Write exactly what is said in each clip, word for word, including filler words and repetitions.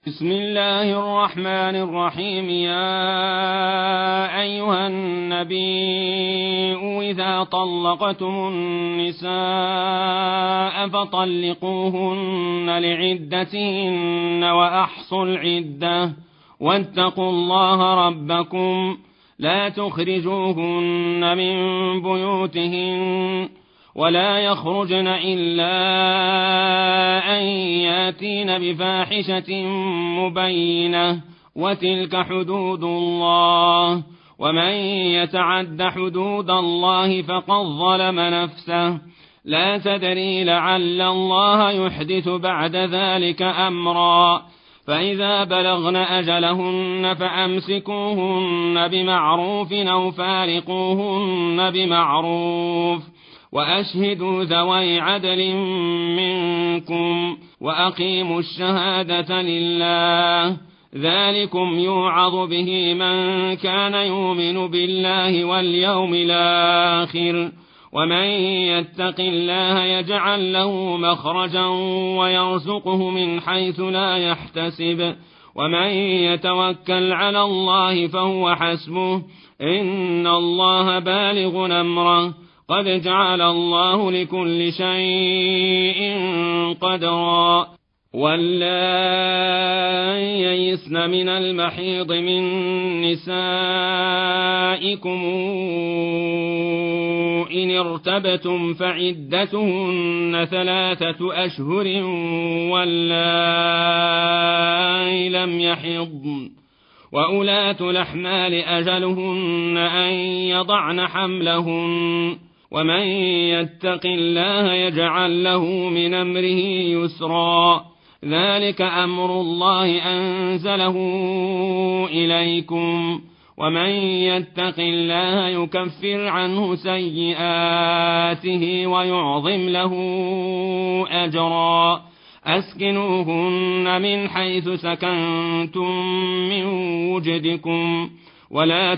بسم الله الرحمن الرحيم. يا أيها النبي إذا طلقتم النساء فطلقوهن لعدتهن وأحصوا العدة واتقوا الله ربكم لا تخرجوهن من بيوتهن ولا يخرجن إلا أن ياتين بفاحشة مبينة وتلك حدود الله ومن يتعد حدود الله فقد ظلم نفسه لا تدري لعل الله يحدث بعد ذلك أمرا. فإذا بلغن أجلهن فأمسكوهن بمعروف أو فارقوهن بمعروف وأشهدوا ذوي عدل منكم وأقيموا الشهادة لله ذلكم يوعظ به من كان يؤمن بالله واليوم الآخر ومن يتق الله يجعل له مخرجا ويرزقه من حيث لا يحتسب ومن يتوكل على الله فهو حسبه إن الله بالغ أمره قد جعل الله لكل شيء قدرا. واللائي يئسن من المحيض من نسائكم إن ارتبتم فعدتهن ثلاثة أشهر واللائي لم يحضن وأولاة الأحمال أجلهن أن يضعن حملهن ومن يتق الله يجعل له من أمره يسرا ذلك أمر الله أنزله إليكم ومن يتق الله يكفر عنه سيئاته ويعظم له أجرا. أسكنوهن من حيث سكنتم من وجدكم ولا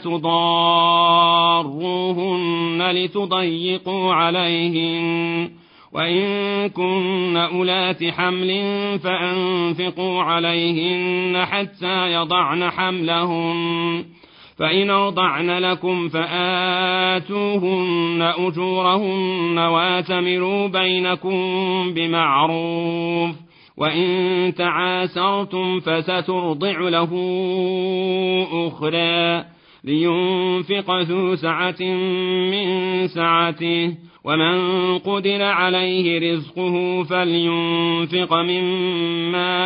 تضاروهن لتضيقوا عليهن وإن كن أولات حمل فأنفقوا عليهن حتى يضعن حملهن فإن أرضعن لكم فآتوهن أجورهن واتمروا بينكم بمعروف وإن تعاسرتم فسترضع له أخرى لينفق ذو سعة من سعته ومن قدر عليه رزقه فلينفق مما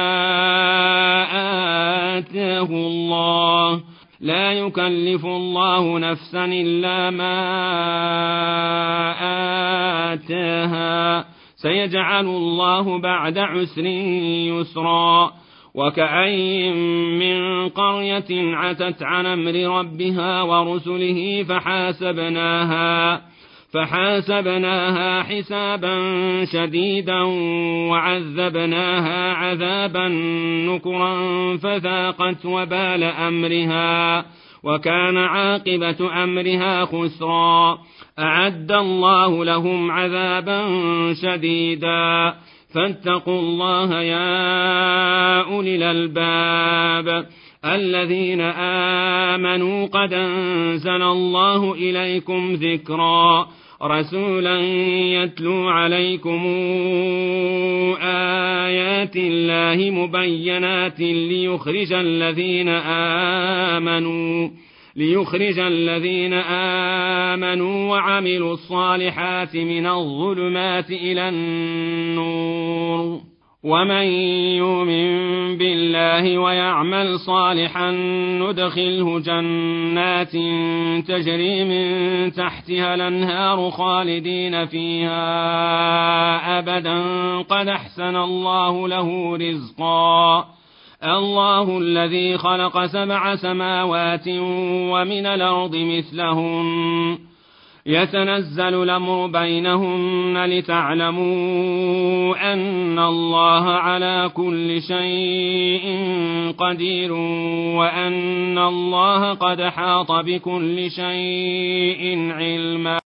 آتاه الله لا يكلف الله نفسا إلا ما آتاها سيجعل الله بعد عسر يسرا. وكأين من قرية عتت عن أمر ربها ورسله فحاسبناها فحاسبناها حسابا شديدا وعذبناها عذابا نكرا فذاقت وبال أمرها وكان عاقبة أمرها خسرا. أعد الله لهم عذابا شديدا فاتقوا الله يا أولي الألباب الذين آمنوا قد أنزل الله إليكم ذكرا رسولا يتلو عليكم آيات الله مبينات ليخرج الذين آمنوا ليخرج الذين آمنوا وعملوا الصالحات من الظلمات إلى النور ومن يؤمن بالله ويعمل صالحا ندخله جنات تجري من تحتها الأنهار خالدين فيها أبدا قد أحسن الله له رزقا. الله الذي خلق سبع سماوات ومن الأرض مثلهن يتنزل الأمر بينهن لتعلموا أن الله على كل شيء قدير وأن الله قد حاط بكل شيء علما.